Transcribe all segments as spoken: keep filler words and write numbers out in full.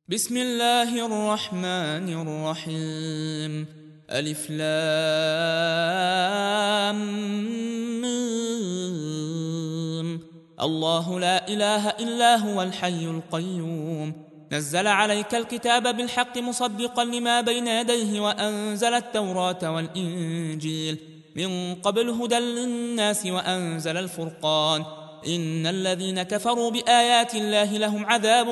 بسم الله الرحمن الرحيم. ألف لام ميم. الله لا إله إلا هو الحي القيوم. نزل عليك الكتاب بالحق مصدقا لما بين يديه وأنزل التوراة والإنجيل من قبل هدى للناس وأنزل الفرقان. إن الذين كفروا بآيات الله لهم عذاب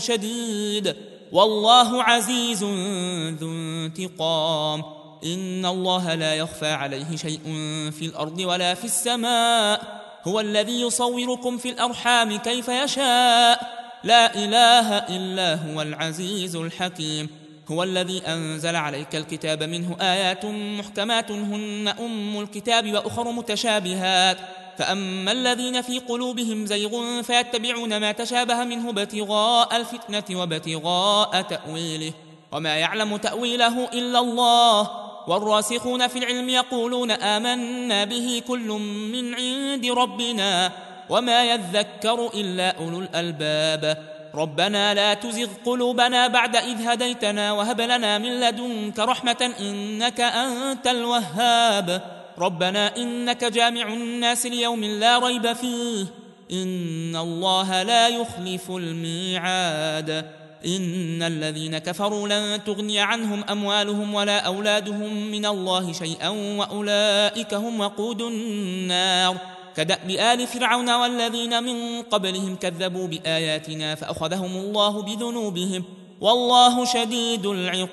شديد والله عزيز ذو انتقام. إن الله لا يخفى عليه شيء في الأرض ولا في السماء. هو الذي يصوركم في الأرحام كيف يشاء. لا إله إلا هو العزيز الحكيم. هو الذي أنزل عليك الكتاب منه آيات محكمات هن أم الكتاب وأخر متشابهات. فأما الذين في قلوبهم زيغ فيتبعون ما تشابه منه ابتغاء الفتنة وابتغاء تأويله وما يعلم تأويله إلا الله. والراسخون في العلم يقولون آمنا به كل من عند ربنا وما يذكر إلا أولو الألباب. ربنا لا تزغ قلوبنا بعد إذ هديتنا وهب لنا من لدنك رحمة إنك أنت الوهاب. ربنا إنك جامع الناس ليوم لا ريب فيه إن الله لا يخلف الميعاد. إن الذين كفروا لن تغني عنهم أموالهم ولا أولادهم من الله شيئا وأولئك هم وقود النار. كدأب آل فرعون والذين من قبلهم كذبوا بآياتنا فأخذهم الله بذنوبهم والله شديد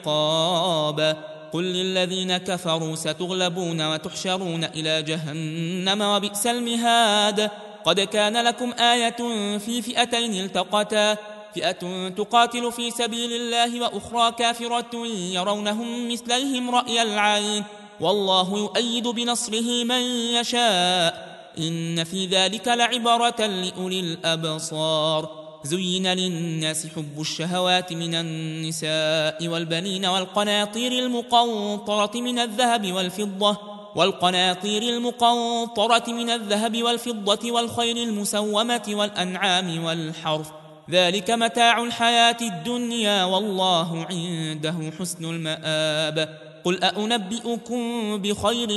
العقاب. قل للذين كفروا ستغلبون وتحشرون إلى جهنم وبئس المهاد. قد كان لكم آية في فئتين التقتا فئة تقاتل في سبيل الله وأخرى كافرة يرونهم مثليهم رأي العين والله يؤيد بنصره من يشاء. إن في ذلك لعبرة لأولي الأبصار. زين للناس حب الشهوات من النساء والبنين والقناطير المقنطرة من الذهب والفضة والقناطير المقنطرة من الذهب والفضة والخيل المسومة والأنعام والحرث ذلك متاع الحياة الدنيا والله عنده حسن المآب. قل أأنبئكم بخير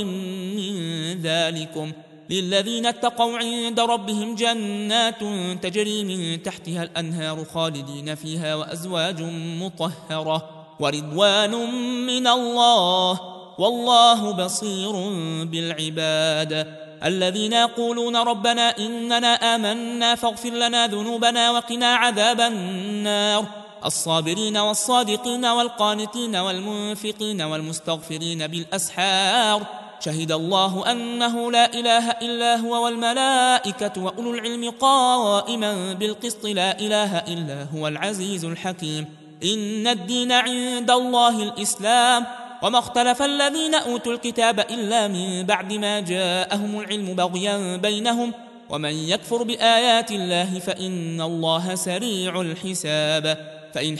من ذلكم للذين اتقوا عند ربهم جنات تجري من تحتها الأنهار خالدين فيها وأزواج مطهرة ورضوان من الله والله بصير بالعباد. الذين يقولون ربنا إننا آمنا فاغفر لنا ذنوبنا وقنا عذاب النار. الصابرين والصادقين والقانتين والمنفقين والمستغفرين بالأسحار. شهد الله أنه لا إله إلا هو والملائكة وأولو العلم قائما بالقسط لا إله إلا هو العزيز الحكيم. إن الدين عند الله الإسلام وما اختلف الذين أوتوا الكتاب إلا من بعد ما جاءهم العلم بغيا بينهم ومن يكفر بآيات الله فإن الله سريع الحساب. فإن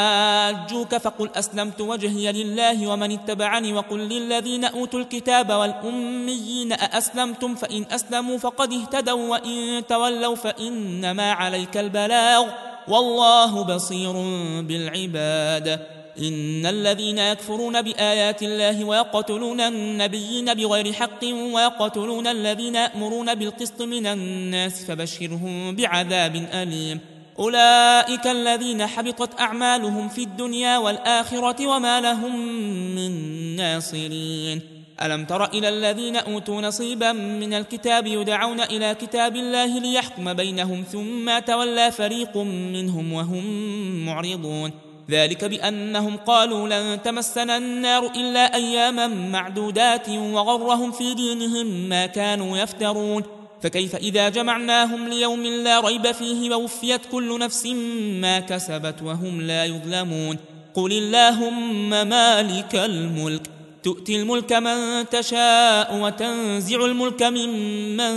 حاجوك فقل أسلمت وجهي لله ومن اتبعني وقل للذين أوتوا الكتاب والأميين أأسلمتم فإن أسلموا فقد اهتدوا وإن تولوا فإنما عليك البلاغ والله بصير بالعباد. إن الذين يكفرون بآيات الله ويقتلون النبيين بغير حق ويقتلون الذين يأمرون بالقسط من الناس فبشرهم بعذاب أليم. أولئك الذين حبطت أعمالهم في الدنيا والآخرة وما لهم من ناصرين. ألم تر إلى الذين أوتوا نصيبا من الكتاب يدعون إلى كتاب الله ليحكم بينهم ثم تولى فريق منهم وهم معرضون. ذلك بأنهم قالوا لن تمسنا النار إلا أياما معدودات وغرهم في دينهم ما كانوا يفترون. فكيف إذا جمعناهم ليوم لا ريب فيه ووفيت كل نفس ما كسبت وهم لا يظلمون. قل اللهم مالك الملك تؤتي الملك من تشاء وتنزع الملك ممن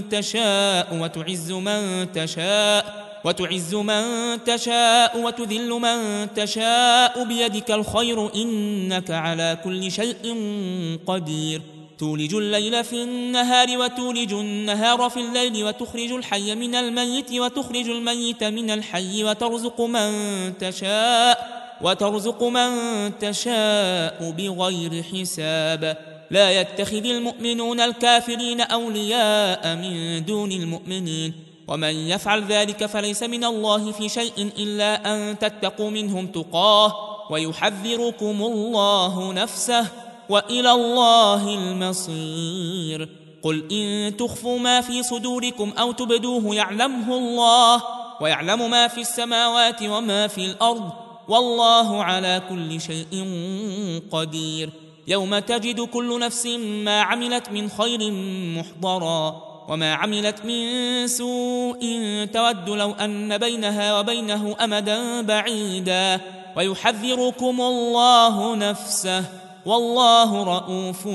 تشاء وتعز من تشاء وتعز من تشاء وتذل من تشاء بيدك الخير إنك على كل شيء قدير. تولج الليل في النهار وتولج النهار في الليل وتخرج الحي من الميت وتخرج الميت من الحي وترزق من تشاء وترزق من تشاء بغير حساب لا يتخذ المؤمنون الكافرين أولياء من دون المؤمنين ومن يفعل ذلك فليس من الله في شيء إلا أن تتقوا منهم تقاه ويحذركم الله نفسه وإلى الله المصير. قل إن تخفوا ما في صدوركم أو تبدوه يعلمه الله ويعلم ما في السماوات وما في الأرض والله على كل شيء قدير. يوم تجد كل نفس ما عملت من خير محضرا وما عملت من سوء تود لو أن بينها وبينه أمدا بعيدا ويحذركم الله نفسه والله رؤوف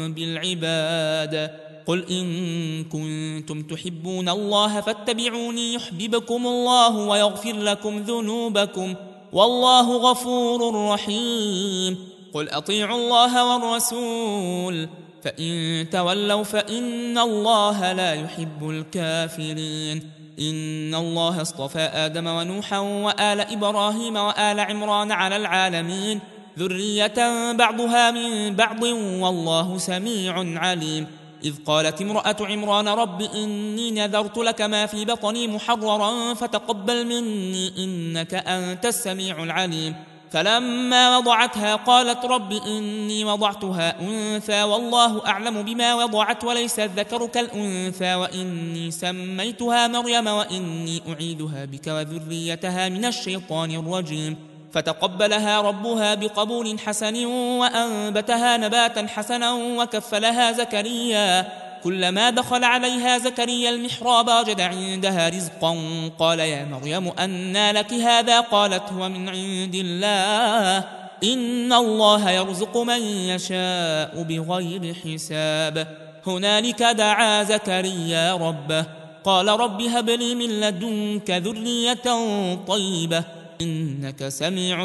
بالعباد. قل إن كنتم تحبون الله فاتبعوني يحببكم الله ويغفر لكم ذنوبكم والله غفور رحيم. قل أطيعوا الله والرسول فإن تولوا فإن الله لا يحب الكافرين. إن الله اصطفى آدم ونوحا وآل إبراهيم وآل عمران على العالمين ذرية بعضها من بعض والله سميع عليم. إذ قالت امرأة عمران رب إني نذرت لك ما في بطني محررا فتقبل مني إنك أنت السميع العليم. فلما وضعتها قالت رب إني وضعتها أنثى والله أعلم بما وضعت وليس الذكر كالأنثى وإني سميتها مريم وإني أعيذها بك وذريتها من الشيطان الرجيم. فتقبلها ربها بقبول حسن وأنبتها نباتا حسنا وكفلها زكريا. كلما دخل عليها زكريا المحراب وجد عندها رزقا قال يا مريم أنى لك هذا قالت هو من عند الله إن الله يرزق من يشاء بغير حساب. هنالك دعا زكريا ربه قال رب هب لي من لدنك ذرية طيبة إنك سميع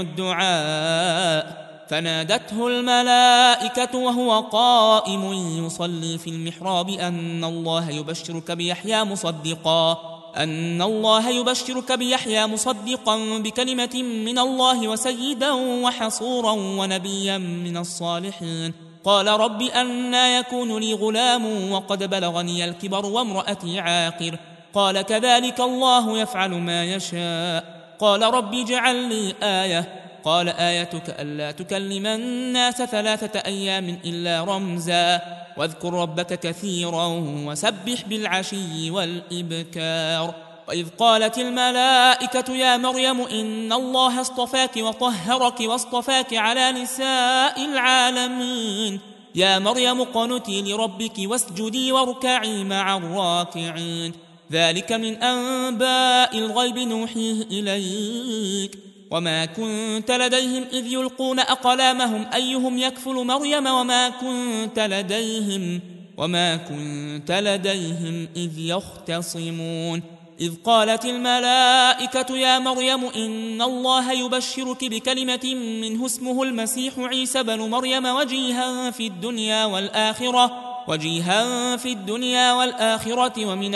الدعاء. فنادته الملائكة وهو قائم يصلي في المحراب أن الله يبشرك بيحيى مصدقا أن الله يبشرك بيحيى مصدقا بكلمة من الله وسيدا وحصورا ونبيا من الصالحين. قال رب أنى يكون لي غلام وقد بلغني الكبر وامرأتي عاقر قال كذلك الله يفعل ما يشاء. قال رب اجعل لي آية قال آيتك ألا تكلم الناس ثلاثة أيام إلا رمزا واذكر ربك كثيرا وسبح بالعشي والإبكار. وإذ قالت الملائكة يا مريم إن الله اصطفاك وطهرك واصطفاك على نساء العالمين يا مريم اقنتي لربك واسجدي واركعي مع الراكعين. ذلك من أنباء الغيب نوحيه إليك وما كنت لديهم إذ يلقون أقلامهم أيهم يكفل مريم وما كنت لديهم وما كنت لديهم إذ يختصمون. إذ قالت الملائكة يا مريم إن الله يبشرك بكلمة منه اسمه المسيح عيسى بن مريم وجيها في الدنيا والآخرة وجيها في الدنيا والآخرة ومن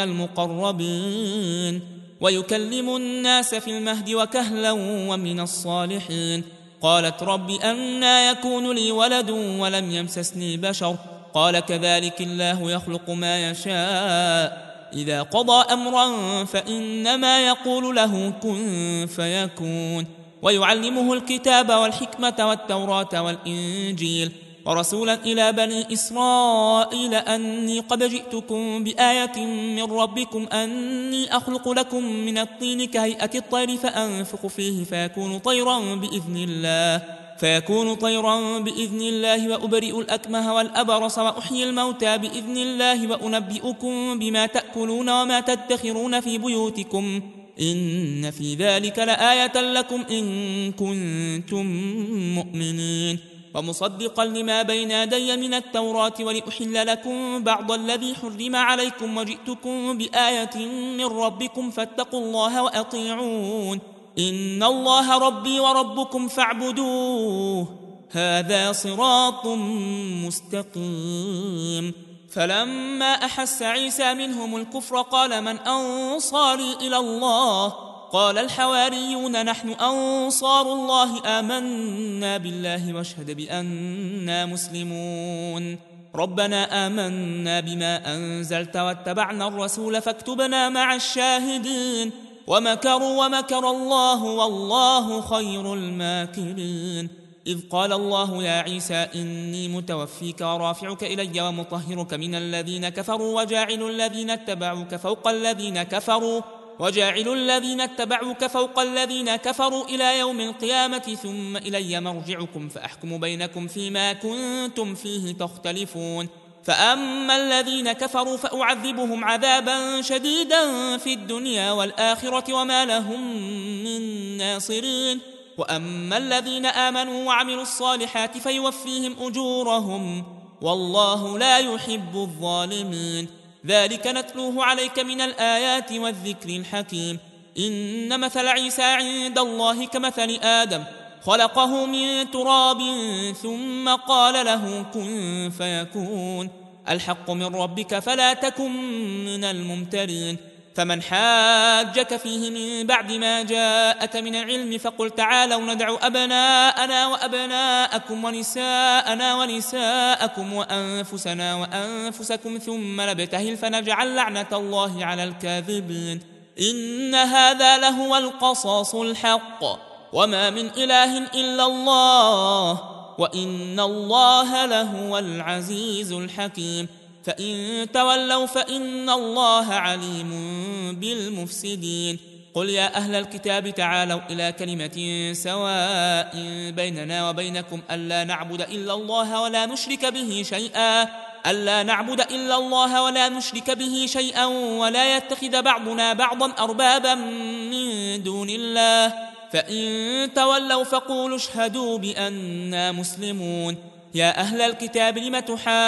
المقربين ويكلم الناس في المهد وكهلا ومن الصالحين. قالت رب أنى يكون لي ولد ولم يمسسني بشر قال كذلك الله يخلق ما يشاء إذا قضى أمرا فإنما يقول له كن فيكون. ويعلمه الكتاب والحكمة والتوراة والإنجيل ورسولا إلى بني إسرائيل أني قد جئتكم بآية من ربكم أني أخلق لكم من الطين كهيئة الطير فأنفخ فيه فيكون طيرا بإذن الله فيكون طيرا بإذن الله وأبرئ الأكمه والأبرص وأحيي الموتى بإذن الله وأنبئكم بما تأكلون وما تدخرون في بيوتكم إن في ذلك لآية لكم إن كنتم مؤمنين. ومصدقا لما بين يدي من التوراة ولأحل لكم بعض الذي حرم عليكم وجئتكم بآية من ربكم فاتقوا الله وأطيعون إن الله ربي وربكم فاعبدوه هذا صراط مستقيم. فلما أحس عيسى منهم الكفر قال من أنصاري إلى الله؟ قال الحواريون نحن أنصار الله آمنا بالله واشهد بأننا مسلمون. ربنا آمنا بما أنزلت واتبعنا الرسول فاكتبنا مع الشاهدين. ومكروا ومكر الله والله خير الماكرين. إذ قال الله يا عيسى إني متوفيك ورافعك إلي ومطهرك من الذين كفروا وجاعل الذين اتبعوك فوق الذين كفروا وجاعل الذين اتبعوك فوق الذين كفروا إلى يوم القيامة ثم إلي مرجعكم فأحكم بينكم فيما كنتم فيه تختلفون. فأما الذين كفروا فأعذبهم عذابا شديدا في الدنيا والآخرة وما لهم من ناصرين. وأما الذين آمنوا وعملوا الصالحات فيوفيهم أجورهم والله لا يحب الظالمين. ذلك نتلوه عليك من الآيات والذكر الحكيم. إن مثل عيسى عند الله كمثل آدم خلقه من تراب ثم قال له كن فيكون. الحق من ربك فلا تكن من الممترين. فمن حاجك فيه من بعد ما جاءك من العلم فقل تعالوا ندع أبناءنا وأبناءكم ونساءنا ونساءكم وأنفسنا وأنفسكم ثم نبتهل فنجعل لعنة الله على الكاذبين. إن هذا لهو القصاص الحق وما من إله إلا الله وإن الله لهو العزيز الحكيم. فإن تولوا فإن الله عليم بالمفسدين. قل يا أهل الكتاب تعالوا إلى كلمة سواء بيننا وبينكم ألا نعبد إلا الله ولا نشرك به شيئا ألا نعبد إلا الله ولا نشرك به شيئا ولا يتخذ بعضنا بعضا أربابا من دون الله. فإن تولوا فقولوا اشهدوا بأننا مسلمون. يا أهل الكتاب لم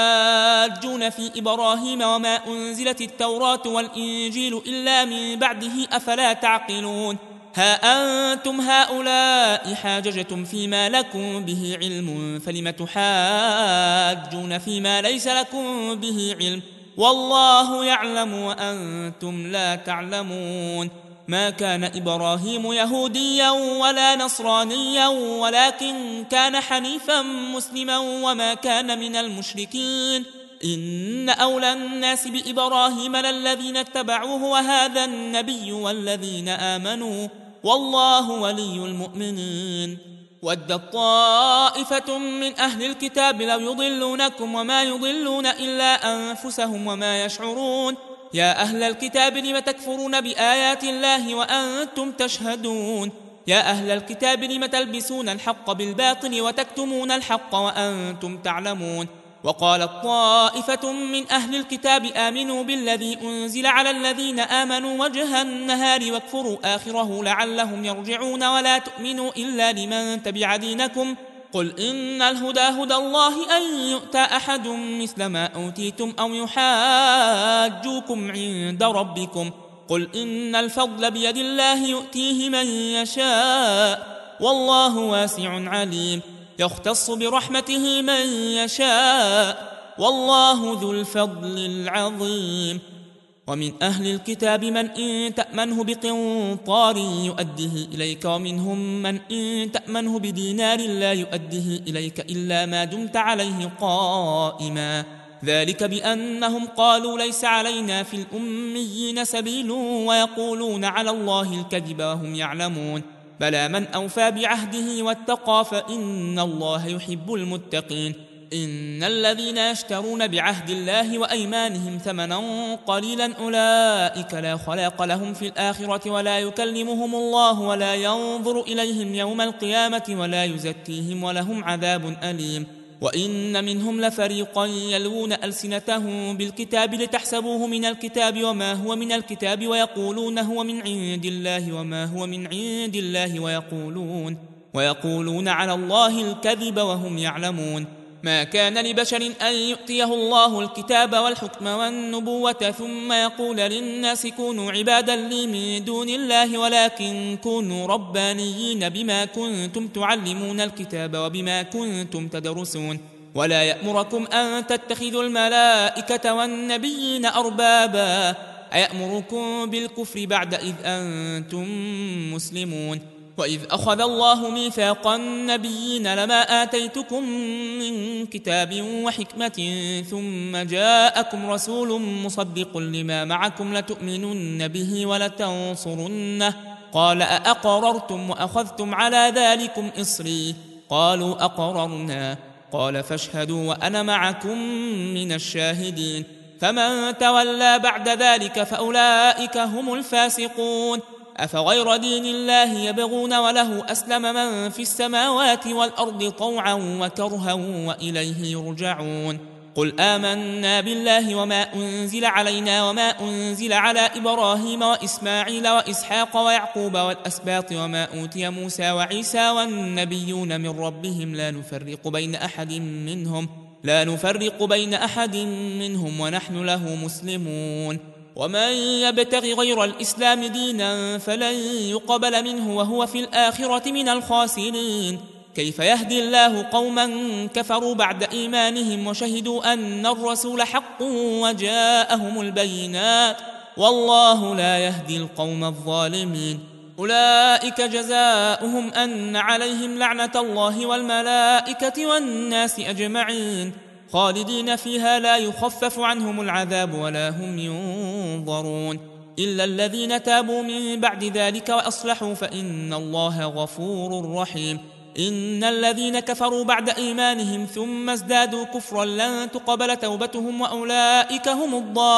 تحاجون في إبراهيم وما أنزلت التوراة والإنجيل إلا من بعده أفلا تعقلون. ها أنتم هؤلاء حاججتم فيما لكم به علم فلم تحاجون فيما ليس لكم به علم والله يعلم وأنتم لا تعلمون. ما كان إبراهيم يهوديا ولا نصرانيا ولكن كان حنيفا مسلما وما كان من المشركين. إن أولى الناس بإبراهيم للذين اتبعوه وهذا النبي والذين آمنوا والله ولي المؤمنين. ودت طائفة من أهل الكتاب لو يضلونكم وما يضلون إلا أنفسهم وما يشعرون. يا أهل الكتاب لم تكفرون بآيات الله وأنتم تشهدون. يا أهل الكتاب لم تلبسون الحق بالباطل وتكتمون الحق وأنتم تعلمون. وقالت طائفة من أهل الكتاب آمنوا بالذي أنزل على الذين آمنوا وجه النهار واكفروا آخره لعلهم يرجعون ولا تؤمنوا إلا لمن تبع دينكم. قل إن الهدى هدى الله أن يؤتى أحد مثل ما أوتيتم أو يحاجوكم عند ربكم. قل إن الفضل بيد الله يؤتيه من يشاء والله واسع عليم. يختص برحمته من يشاء والله ذو الفضل العظيم. ومن أهل الكتاب من إن تأمنه بقنطار يؤديه إليك ومنهم من إن تأمنه بدينار لا يؤديه إليك إلا ما دمت عليه قائما. ذلك بأنهم قالوا ليس علينا في الأميين سبيل ويقولون على الله الكذب وهم يعلمون. بلى من أوفى بعهده واتقى فإن الله يحب المتقين. إن الذين يشترون بعهد الله وأيمانهم ثمنا قليلا أولئك لا خلاق لهم في الآخرة ولا يكلمهم الله ولا ينظر إليهم يوم القيامة ولا يزكيهم ولهم عذاب أليم. وإن منهم لفريقا يلوون ألسنتهم بالكتاب لتحسبوه من الكتاب وما هو من الكتاب ويقولون هو من عند الله وما هو من عند الله ويقولون, ويقولون على الله الكذب وهم يعلمون. ما كان لبشر أن يؤتيه الله الكتاب والحكم والنبوة ثم يقول للناس كونوا عبادا لي من دون الله ولكن كونوا ربانيين بما كنتم تعلمون الكتاب وبما كنتم تدرسون ولا يأمركم أن تتخذوا الملائكة والنبيين أربابا أيأمركم بالكفر بعد إذ أنتم مسلمون وإذ أخذ الله ميثاق النبيين لما آتيتكم من كتاب وحكمة ثم جاءكم رسول مصدق لما معكم لتؤمنن به ولتنصرنه قال أأقررتم وأخذتم على ذلكم إصري قالوا أقررنا قال فاشهدوا وأنا معكم من الشاهدين فمن تولى بعد ذلك فأولئك هم الفاسقون أفغير دين الله يبغون وله أسلم من في السماوات والأرض طوعا وكرها وإليه يرجعون قل آمنا بالله وما أنزل علينا وما أنزل على إبراهيم وإسماعيل وإسحاق ويعقوب والأسباط وما أوتي موسى وعيسى والنبيون من ربهم لا نفرق بين أحد منهم لا نفرق بين أحد منهم ونحن له مسلمون ومن يبتغ غير الإسلام دينا فلن يقبل منه وهو في الآخرة من الخاسرين كيف يهدي الله قوما كفروا بعد إيمانهم وشهدوا أن الرسول حق وجاءهم البينات والله لا يهدي القوم الظالمين أولئك جزاؤهم أن عليهم لعنة الله والملائكة والناس أجمعين خالدين فيها لا يخفف عنهم العذاب ولا هم ينظرون إلا الذين تابوا من بعد ذلك وأصلحوا فإن الله غفور رحيم إن الذين كفروا بعد إيمانهم ثم ازدادوا كفرا لن تقبل توبتهم وأولئك هم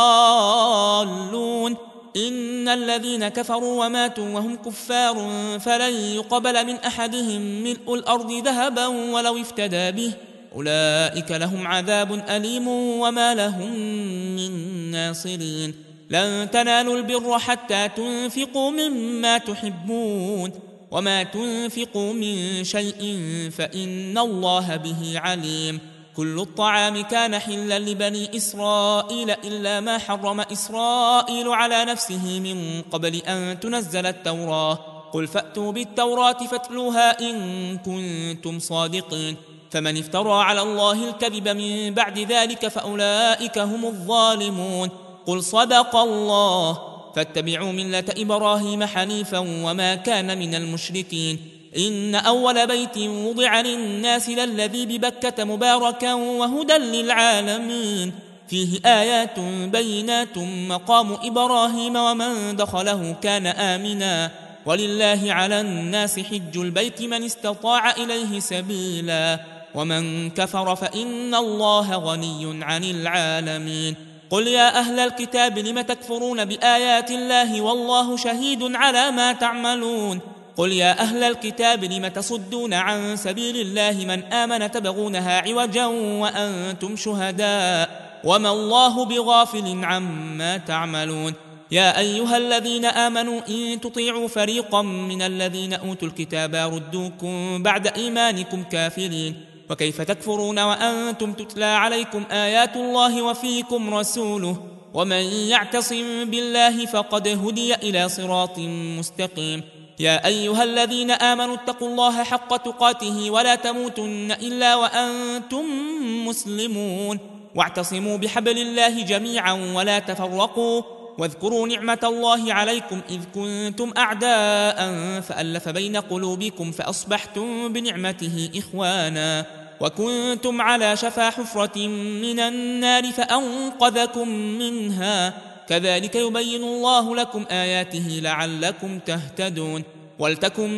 الضالون إن الذين كفروا وماتوا وهم كفار فلن يقبل من أحدهم ملء الأرض ذهبا ولو افتدى به أولئك لهم عذاب أليم وما لهم من ناصرين لن تنالوا البر حتى تنفقوا مما تحبون وما تنفقوا من شيء فإن الله به عليم كل الطعام كان حلا لبني إسرائيل إلا ما حرم إسرائيل على نفسه من قبل أن تنزل التوراة قل فأتوا بالتوراة فاتلوها إن كنتم صادقين فمن افترى على الله الكذب من بعد ذلك فأولئك هم الظالمون قل صدق الله فاتبعوا ملة إبراهيم حنيفا وما كان من المشركين إن أول بيت وضع للناس للذي ببكة مباركا وهدى للعالمين فيه آيات بينات مقام إبراهيم ومن دخله كان آمنا ولله على الناس حج البيت من استطاع إليه سبيلا ومن كفر فإن الله غني عن العالمين قل يا أهل الكتاب لم تكفرون بآيات الله والله شهيد على ما تعملون قل يا أهل الكتاب لم تصدون عن سبيل الله من آمن تبغونها عوجا وأنتم شهداء وما الله بغافل عما تعملون يا أيها الذين آمنوا إن تطيعوا فريقا من الذين أوتوا الكتاب ردوكم بعد إيمانكم كافرين وكيف تكفرون وأنتم تتلى عليكم آيات الله وفيكم رسوله ومن يعتصم بالله فقد هدي إلى صراط مستقيم يا أيها الذين آمنوا اتقوا الله حق تقاته ولا تموتن إلا وأنتم مسلمون واعتصموا بحبل الله جميعا ولا تفرقوا واذكروا نعمة الله عليكم إذ كنتم أعداء فألف بين قلوبكم فأصبحتم بنعمته إخوانا وكنتم على شفا حفرة من النار فأنقذكم منها كذلك يبين الله لكم آياته لعلكم تهتدون ولتكن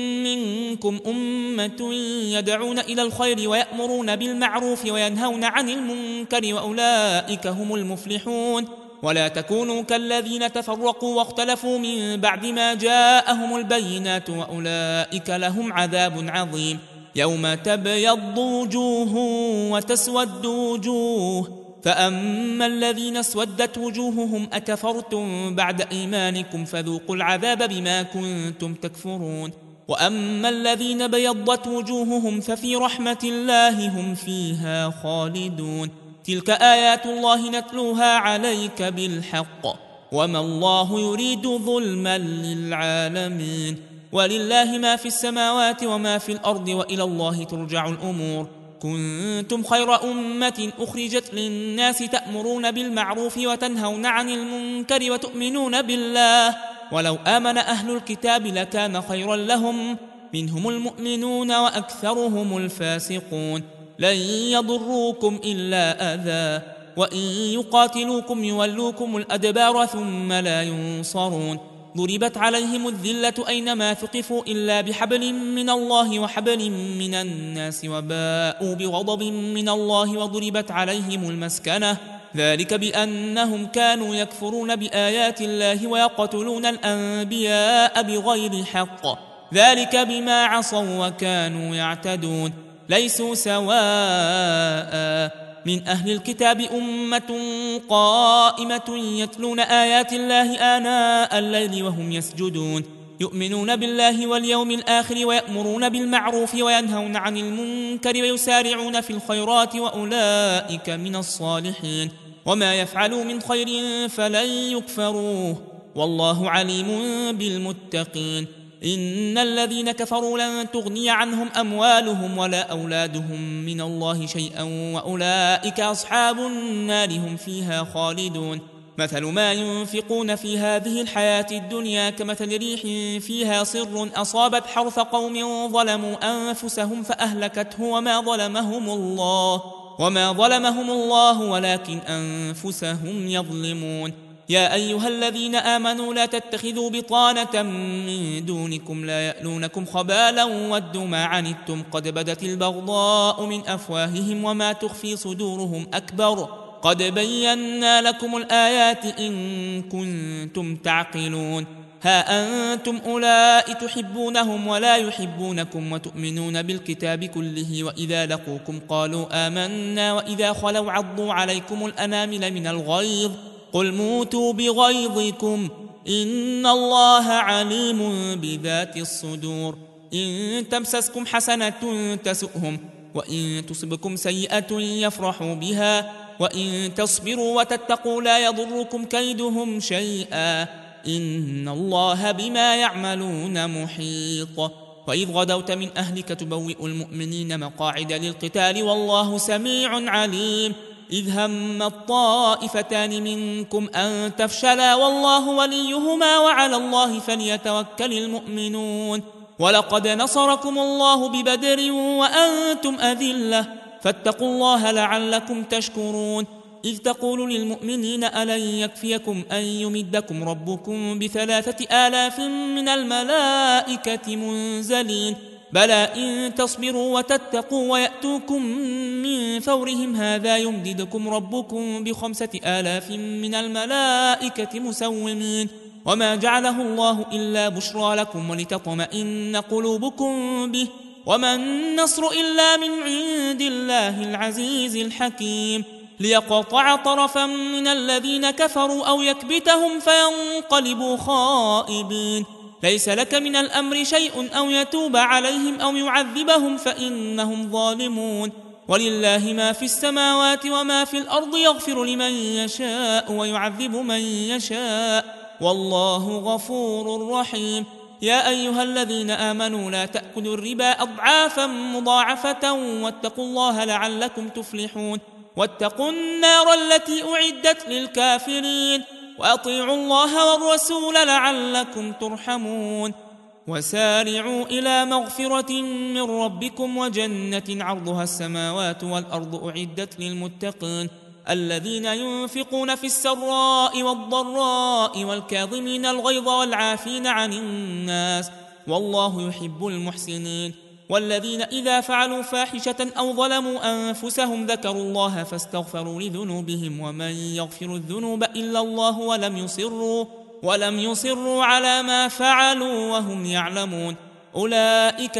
منكم أمة يدعون إلى الخير ويأمرون بالمعروف وينهون عن المنكر وأولئك هم المفلحون ولا تكونوا كالذين تفرقوا واختلفوا من بعد ما جاءهم البينات وأولئك لهم عذاب عظيم يوم تبيض وجوه وتسود وجوه فأما الذين اسودت وجوههم أكفرتم بعد إيمانكم فذوقوا العذاب بما كنتم تكفرون وأما الذين بيضت وجوههم ففي رحمة الله هم فيها خالدون. تلك آيات الله نتلوها عليك بالحق وما الله يريد ظلما للعالمين. ولله ما في السماوات وما في الأرض وإلى الله ترجع الأمور. كنتم خير أمة أخرجت للناس تأمرون بالمعروف وتنهون عن المنكر وتؤمنون بالله ولو آمن أهل الكتاب لكان خيرا لهم منهم المؤمنون وأكثرهم الفاسقون. لن يضروكم إلا أذى وإن يقاتلوكم يولوكم الأدبار ثم لا ينصرون. ضربت عليهم الذلة أينما ثقفوا إلا بحبل من الله وحبل من الناس وباءوا بغضب من الله وضربت عليهم المسكنة ذلك بأنهم كانوا يكفرون بآيات الله ويقتلون الأنبياء بغير حق ذلك بما عصوا وكانوا يعتدون. ليسوا سواء من أهل الكتاب أمة قائمة يتلون آيات الله آناء الليل وهم يسجدون يؤمنون بالله واليوم الآخر ويأمرون بالمعروف وينهون عن المنكر ويسارعون في الخيرات وأولئك من الصالحين. وما يفعلوا من خير فلن يكفروه والله عليم بالمتقين. إن الذين كفروا لن تغني عنهم أموالهم ولا أولادهم من الله شيئا وأولئك أصحاب النار هم فيها خالدون. مثل ما ينفقون في هذه الحياة الدنيا كمثل ريح فيها صر أصابت حرث قوم ظلموا أنفسهم فأهلكته وما ظلمهم الله وما ظلمهم الله ولكن أنفسهم يظلمون. يا أيها الذين آمنوا لا تتخذوا بطانة من دونكم لا يألونكم خبالا ودوا ما عنتم قد بدت البغضاء من أفواههم وما تخفي صدورهم أكبر قد بينا لكم الآيات إن كنتم تعقلون. ها أنتم أولئك تحبونهم ولا يحبونكم وتؤمنون بالكتاب كله وإذا لقوكم قالوا آمنا وإذا خلوا عضوا عليكم الأنامل من الغيظ قل موتوا بغيظكم إن الله عليم بذات الصدور. إن تمسسكم حسنة تسؤهم وإن تصبكم سيئة يفرحوا بها وإن تصبروا وتتقوا لا يضركم كيدهم شيئا إن الله بما يعملون محيط. وإذ غدوت من أهلك تبوئ المؤمنين مقاعد للقتال والله سميع عليم. إذ هم الطائفتان منكم أن تفشلا والله وليهما وعلى الله فليتوكل المؤمنون. ولقد نصركم الله ببدر وأنتم أذلة فاتقوا الله لعلكم تشكرون. إذ تقول للمؤمنين ألن يكفيكم أن يمدكم ربكم بثلاثة آلاف من الملائكة منزلين بلى إن تصبروا وتتقوا ويأتوكم من فورهم هذا يمددكم ربكم بخمسة آلاف من الملائكة مسومين. وما جعله الله إلا بشرى لكم ولتطمئن قلوبكم به وما النصر إلا من عند الله العزيز الحكيم. ليقطع طرفا من الذين كفروا أو يكبتهم فينقلبوا خائبين. ليس لك من الأمر شيء أو يتوب عليهم أو يعذبهم فإنهم ظالمون. ولله ما في السماوات وما في الأرض يغفر لمن يشاء ويعذب من يشاء والله غفور رحيم. يا أيها الذين آمنوا لا تأكلوا الربا أضعافا مضاعفة واتقوا الله لعلكم تفلحون. واتقوا النار التي أعدت للكافرين وأطيعوا الله والرسول لعلكم ترحمون. وسارعوا إلى مغفرة من ربكم وجنة عرضها السماوات والأرض أعدت للمتقين الذين ينفقون في السراء والضراء والكاظمين الغيظ والعافين عن الناس والله يحب المحسنين. والذين إذا فعلوا فاحشة أو ظلموا أنفسهم ذكروا الله فاستغفروا لذنوبهم ومن يغفر الذنوب إلا الله ولم يصروا ولم يصروا على ما فعلوا وهم يعلمون أولئك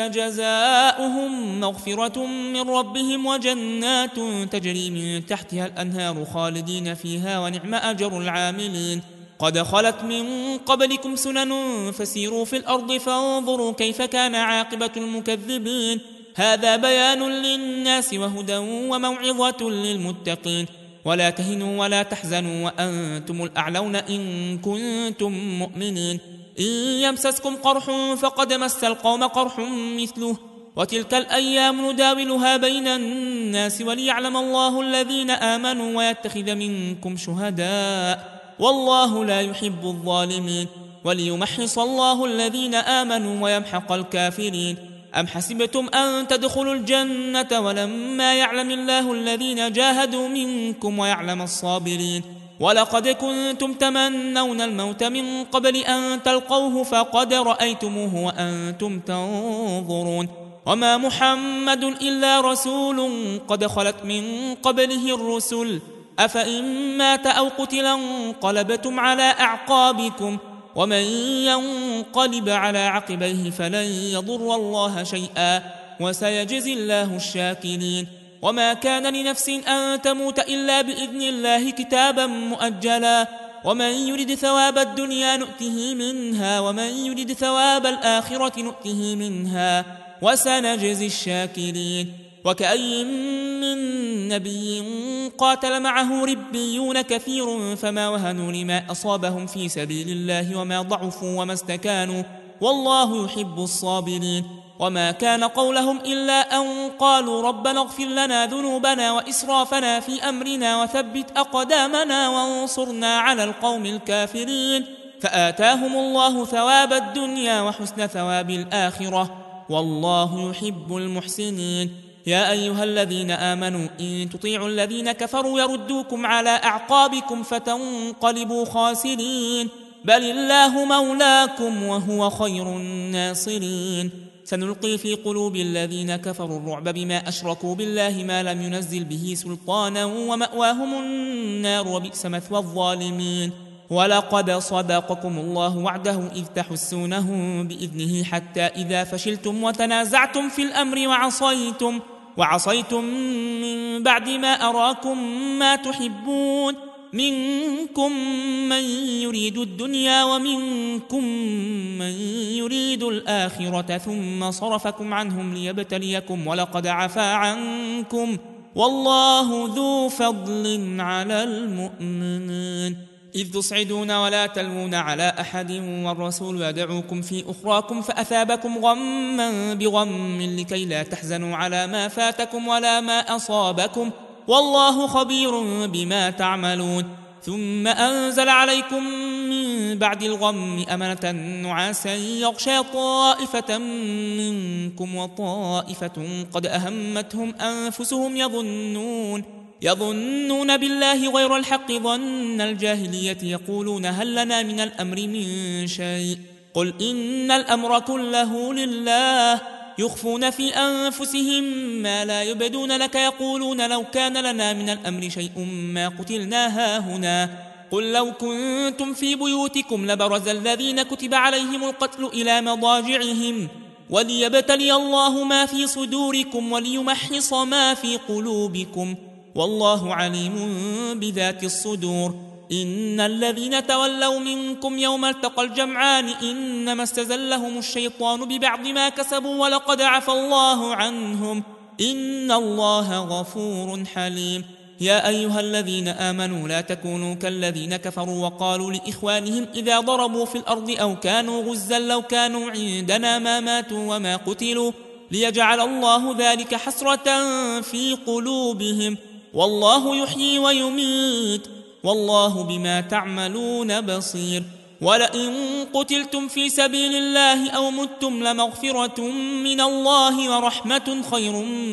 جزاؤهم مغفرة من ربهم وجنات تجري من تحتها الأنهار خالدين فيها ونعم أجر العاملين. قد خلت من قبلكم سنن فسيروا في الأرض فانظروا كيف كان عاقبة المكذبين. هذا بيان للناس وهدى وموعظة للمتقين. ولا تهنوا ولا تحزنوا وأنتم الأعلون إن كنتم مؤمنين. إن يمسسكم قرح فقد مس القوم قرح مثله وتلك الأيام نداولها بين الناس وليعلم الله الذين آمنوا ويتخذ منكم شهداء والله لا يحب الظالمين. وليمحص الله الذين آمنوا ويمحق الكافرين. أم حسبتم أن تدخلوا الجنة ولما يعلم الله الذين جاهدوا منكم ويعلم الصابرين. ولقد كنتم تمنون الموت من قبل أن تلقوه فقد رأيتموه وأنتم تنظرون. وما محمد إلا رسول قد خلت من قبله الرسل أفإن مات أو قتل انقلبتم على أعقابكم ومن ينقلب على عقبيه فلن يضر الله شيئا وسيجزي الله الشاكرين. وما كان لنفس أن تموت إلا بإذن الله كتابا مؤجلا ومن يرد ثواب الدنيا نؤته منها ومن يرد ثواب الآخرة نؤته منها وسنجزي الشاكرين. وكأي من نبي قاتل معه ربيون كثير فما وهنوا لما أصابهم في سبيل الله وما ضعفوا وما استكانوا والله يحب الصابرين. وما كان قولهم إلا أن قالوا ربنا اغفر لنا ذنوبنا وإسرافنا في أمرنا وثبت أقدامنا وانصرنا على القوم الكافرين فآتاهم الله ثواب الدنيا وحسن ثواب الآخرة والله يحب المحسنين. يا أيها الذين آمنوا إن تطيعوا الذين كفروا يردوكم على أعقابكم فتنقلبوا خاسرين بل الله مولاكم وهو خير الناصرين. سنلقي في قلوب الذين كفروا الرعب بما أشركوا بالله ما لم ينزل به سلطانا ومأواهم النار وبئس مثوى الظالمين. ولقد صدقكم الله وعده إذ تحسونهم بإذنه حتى إذا فشلتم وتنازعتم في الأمر وعصيتم وعصيتم من بعد ما أراكم ما تحبون منكم من يريد الدنيا ومنكم من يريد الآخرة ثم صرفكم عنهم ليبتليكم ولقد عفا عنكم والله ذو فضل على المؤمنين. إذ تصعدون ولا تلوون على أحد والرسول يدعوكم في أخراكم فأثابكم غما بغم لكي لا تحزنوا على ما فاتكم ولا ما أصابكم والله خبير بما تعملون. ثم أنزل عليكم من بعد الغم أمنة نعاسا يغشى طائفة منكم وطائفة قد أهمتهم أنفسهم يظنون يظنون بالله غير الحق ظن الجاهلية يقولون هل لنا من الأمر من شيء قل إن الأمر كله لله يخفون في أنفسهم ما لا يبدون لك يقولون لو كان لنا من الأمر شيء ما قتلنا هاهنا قل لو كنتم في بيوتكم لبرز الذين كتب عليهم القتل إلى مضاجعهم وليبتلي الله ما في صدوركم وليمحص ما في قلوبكم والله عليم بذات الصدور. إن الذين تولوا منكم يوم التقى الجمعان إنما استزلهم الشيطان ببعض ما كسبوا ولقد عفى الله عنهم إن الله غفور حليم. يا أيها الذين آمنوا لا تكونوا كالذين كفروا وقالوا لإخوانهم إذا ضربوا في الأرض أو كانوا غزا لو كانوا عندنا ما ماتوا وما قتلوا ليجعل الله ذلك حسرة في قلوبهم والله يحيي ويميت والله بما تعملون بصير. ولئن قتلتم في سبيل الله أو متم لمغفرة من الله ورحمة خير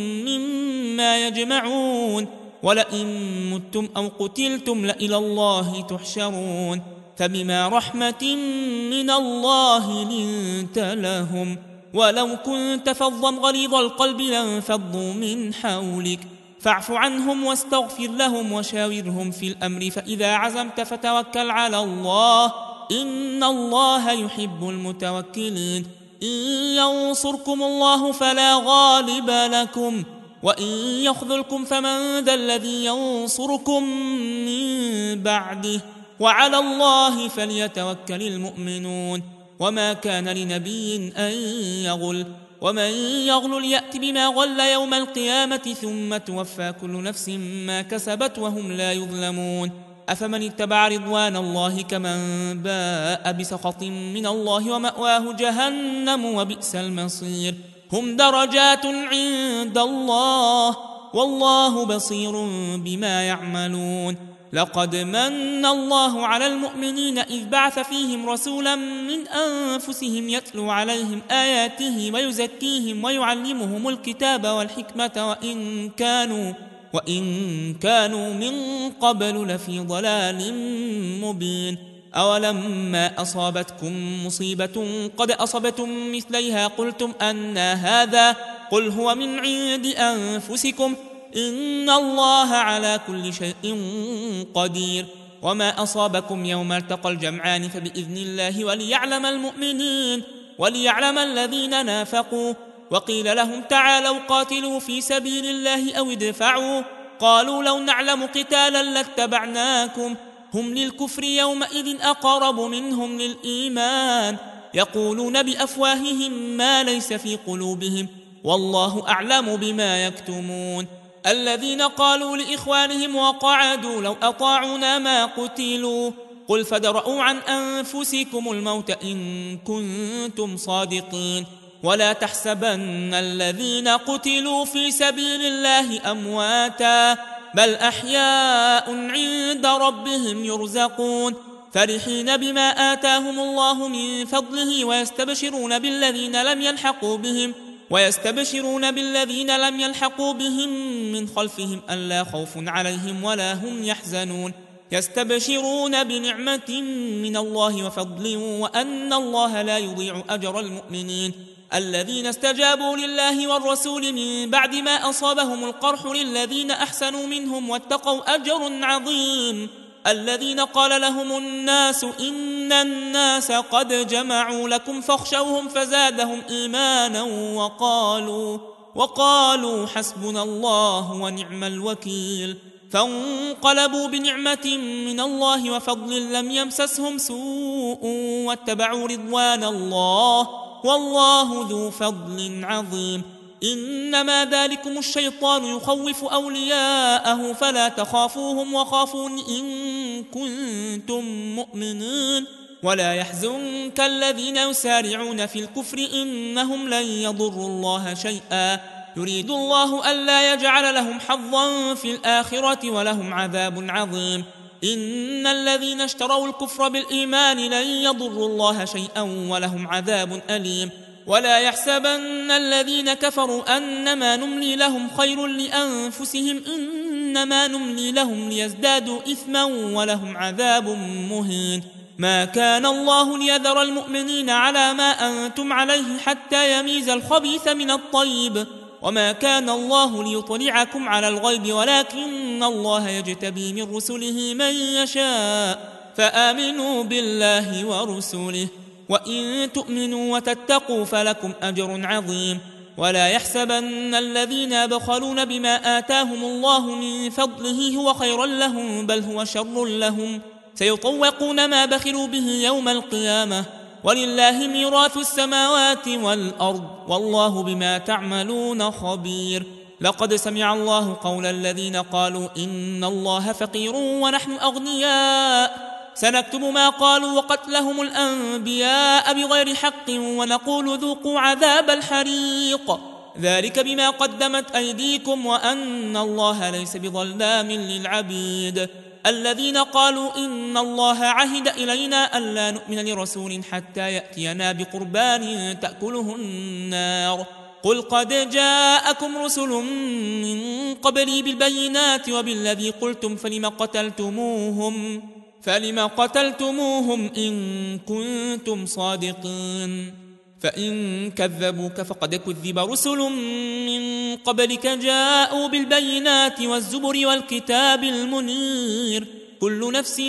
مما يجمعون ولئن متم أو قتلتم لإلى الله تحشرون فبما رحمة من الله لنت لهم ولو كنت فظا غليظ القلب لانفضوا من حولك فاعف عنهم واستغفر لهم وشاورهم في الأمر فإذا عزمت فتوكل على الله إن الله يحب المتوكلين. إن ينصركم الله فلا غالب لكم وإن يخذلكم فمن ذا الذي ينصركم من بعده وعلى الله فليتوكل المؤمنون. وما كان لنبي أن يغل، ومن يغل يأت بما غل يوم القيامة ثم توفى كل نفس ما كسبت وهم لا يظلمون. أفمن اتبع رضوان الله كمن باء بسخط من الله ومأواه جهنم وبئس المصير. هم درجات عند الله والله بصير بما يعملون. لقد من الله على المؤمنين إذ بعث فيهم رسولا من أنفسهم يتلو عليهم آياته ويزكيهم ويعلمهم الكتاب والحكمة وإن كانوا وإن كانوا من قبل لفي ضلال مبين. أولما أصابتكم مصيبة قد أصبتم مثليها قلتم أنى هذا قل هو من عند أنفسكم إن الله على كل شيء قدير. وما أصابكم يوم التقى الجمعان فبإذن الله وليعلم المؤمنين وليعلم الذين نافقوا. وقيل لهم تعالوا قاتلوا في سبيل الله أو ادفعوا قالوا لو نعلم قتالا لاتبعناكم هم للكفر يومئذ أقرب منهم للإيمان يقولون بأفواههم ما ليس في قلوبهم والله أعلم بما يكتمون. الذين قالوا لإخوانهم وقعدوا لو أطاعونا ما قتلوا قل فادرءوا عن أنفسكم الموت إن كنتم صادقين. ولا تحسبن الذين قتلوا في سبيل الله أمواتا بل أحياء عند ربهم يرزقون فرحين بما آتاهم الله من فضله ويستبشرون بالذين لم يلحقوا بهم ويستبشرون بالذين لم يلحقوا بهم من خلفهم ألا خوف عليهم ولا هم يحزنون. يستبشرون بنعمة من الله وفضل وأن الله لا يضيع أجر المؤمنين. الذين استجابوا لله والرسول من بعد ما أصابهم القرح للذين أحسنوا منهم واتقوا أجر عظيم. الذين قال لهم الناس إن الناس قد جمعوا لكم فاخشوهم فزادهم إيمانا وقالوا وقالوا حسبنا الله ونعم الوكيل. فانقلبوا بنعمة من الله وفضل لم يمسسهم سوء واتبعوا رضوان الله والله ذو فضل عظيم. إنما ذلكم الشيطان يخوف أولياءه فلا تخافوهم وخافون إن كنتم مؤمنين. ولا يحزنك الذين يسارعون في الكفر إنهم لن يضروا الله شيئا يريد الله ألا يجعل لهم حظا في الآخرة ولهم عذاب عظيم. إن الذين اشتروا الكفر بالإيمان لن يضروا الله شيئا ولهم عذاب أليم. ولا يحسبن الذين كفروا أنما نملي لهم خير لأنفسهم إنما نملي لهم ليزدادوا إثما ولهم عذاب مهين. ما كان الله ليذر المؤمنين على ما أنتم عليه حتى يميز الخبيث من الطيب وما كان الله ليطلعكم على الغيب ولكن الله يجتبي من رسله من يشاء فآمنوا بالله ورسله وإن تؤمنوا وتتقوا فلكم أجر عظيم. ولا يحسبن الذين يبخلون بما آتاهم الله من فضله هو خيرا لهم بل هو شر لهم سيطوقون ما بخلوا به يوم القيامة ولله ميراث السماوات والأرض والله بما تعملون خبير. لقد سمع الله قول الذين قالوا إن الله فقير ونحن أغنياء سنكتب ما قالوا وقتلهم الأنبياء بغير حق ونقول ذوقوا عذاب الحريق ذلك بما قدمت أيديكم وأن الله ليس بظلام للعبيد. الذين قالوا إن الله عهد إلينا ألا نؤمن لرسول حتى يأتينا بقربان تأكله النار قل قد جاءكم رسل من قبلي بالبينات وبالذي قلتم فلم قتلتموهم فلم قتلتموهم إن كنتم صادقين. فإن كذبوك فقد كذب رسل من قبلك جاءوا بالبينات والزبر والكتاب المنير كل نفس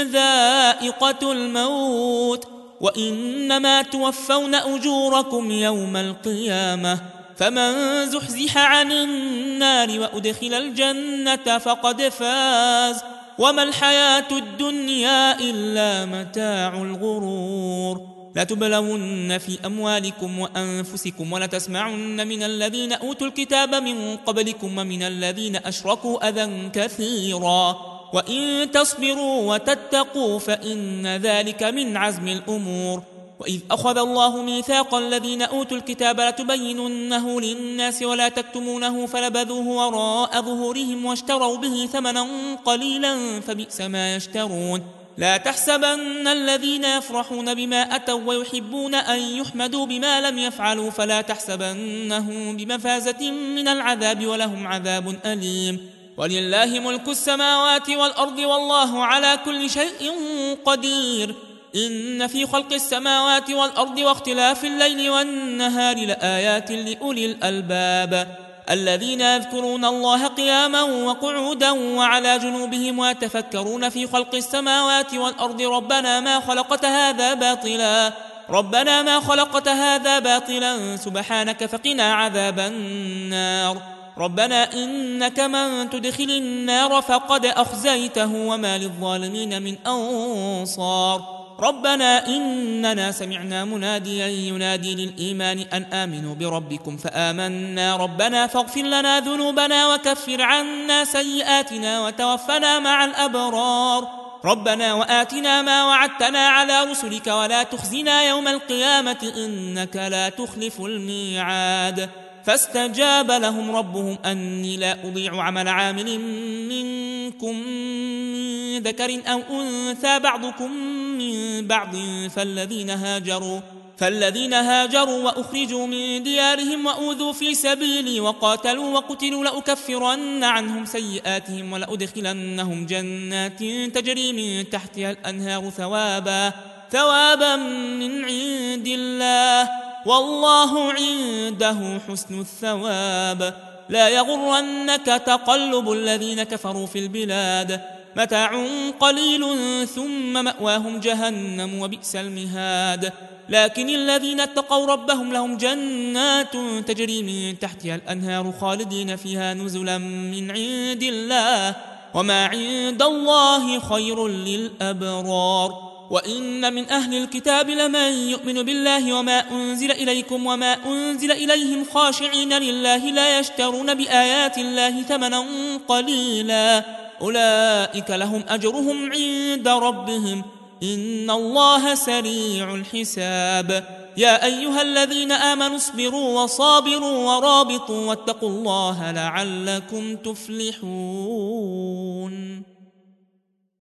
ذائقة الموت وإنما توفون أجوركم يوم القيامة فمن زحزح عن النار وأدخل الجنة فقد فاز وما الحياة الدنيا إلا متاع الغرور لتبلون في أموالكم وأنفسكم ولتسمعن من الذين أوتوا الكتاب من قبلكم ومن الذين أشركوا أذى كثيرا وإن تصبروا وتتقوا فإن ذلك من عزم الأمور وإذ أخذ الله ميثاق الذين أوتوا الكتاب لتبيننه للناس ولا تكتمونه فنبذوه وراء ظهورهم واشتروا به ثمنا قليلا فبئس ما يشترون لا تحسبن الذين يفرحون بما أتوا ويحبون أن يحمدوا بما لم يفعلوا فلا تحسبنهم بمفازة من العذاب ولهم عذاب أليم ولله ملك السماوات والأرض والله على كل شيء قدير إن في خلق السماوات والأرض واختلاف الليل والنهار لآيات لأولي الألباب الذين يذكرون الله قياما وقعودا وعلى جنوبهم ويتفكرون في خلق السماوات والأرض ربنا ما خلقت هذا باطلا ربنا ما خلقت هذا باطلا سبحانك فقنا عذاب النار ربنا إنك من تدخل النار فقد أخزيته وما للظالمين من أنصار ربنا إننا سمعنا مناديا ينادي للإيمان أن آمنوا بربكم فآمنا ربنا فاغفر لنا ذنوبنا وكفر عنا سيئاتنا وتوفنا مع الأبرار ربنا وآتنا ما وعدتنا على رسلك ولا تخزنا يوم القيامة إنك لا تخلف الميعاد فاستجاب لهم ربهم أني لا أضيع عمل عامل منكم من ذكر أو أنثى بعضكم من بعض فالذين هاجروا فالذين هاجروا وأخرجوا من ديارهم وأوذوا في سبيلي وقاتلوا وقتلوا لأكفرن عنهم سيئاتهم ولأدخلنهم جنات تجري من تحتها الأنهار ثوابا ثوابا من عند الله والله عنده حسن الثواب لا يغرنك تقلب الذين كفروا في البلاد متاع قليل ثم مأواهم جهنم وبئس المهاد لكن الذين اتقوا ربهم لهم جنات تجري من تحتها الأنهار خالدين فيها نزلا من عند الله وما عند الله خير للأبرار وإن من أهل الكتاب لمن يؤمن بالله وما أنزل إليكم وما أنزل إليهم خاشعين لله لا يشترون بآيات الله ثمنا قليلا أولئك لهم أجرهم عند ربهم إن الله سريع الحساب يا أيها الذين آمنوا اصبروا وصابروا ورابطوا واتقوا الله لعلكم تفلحون.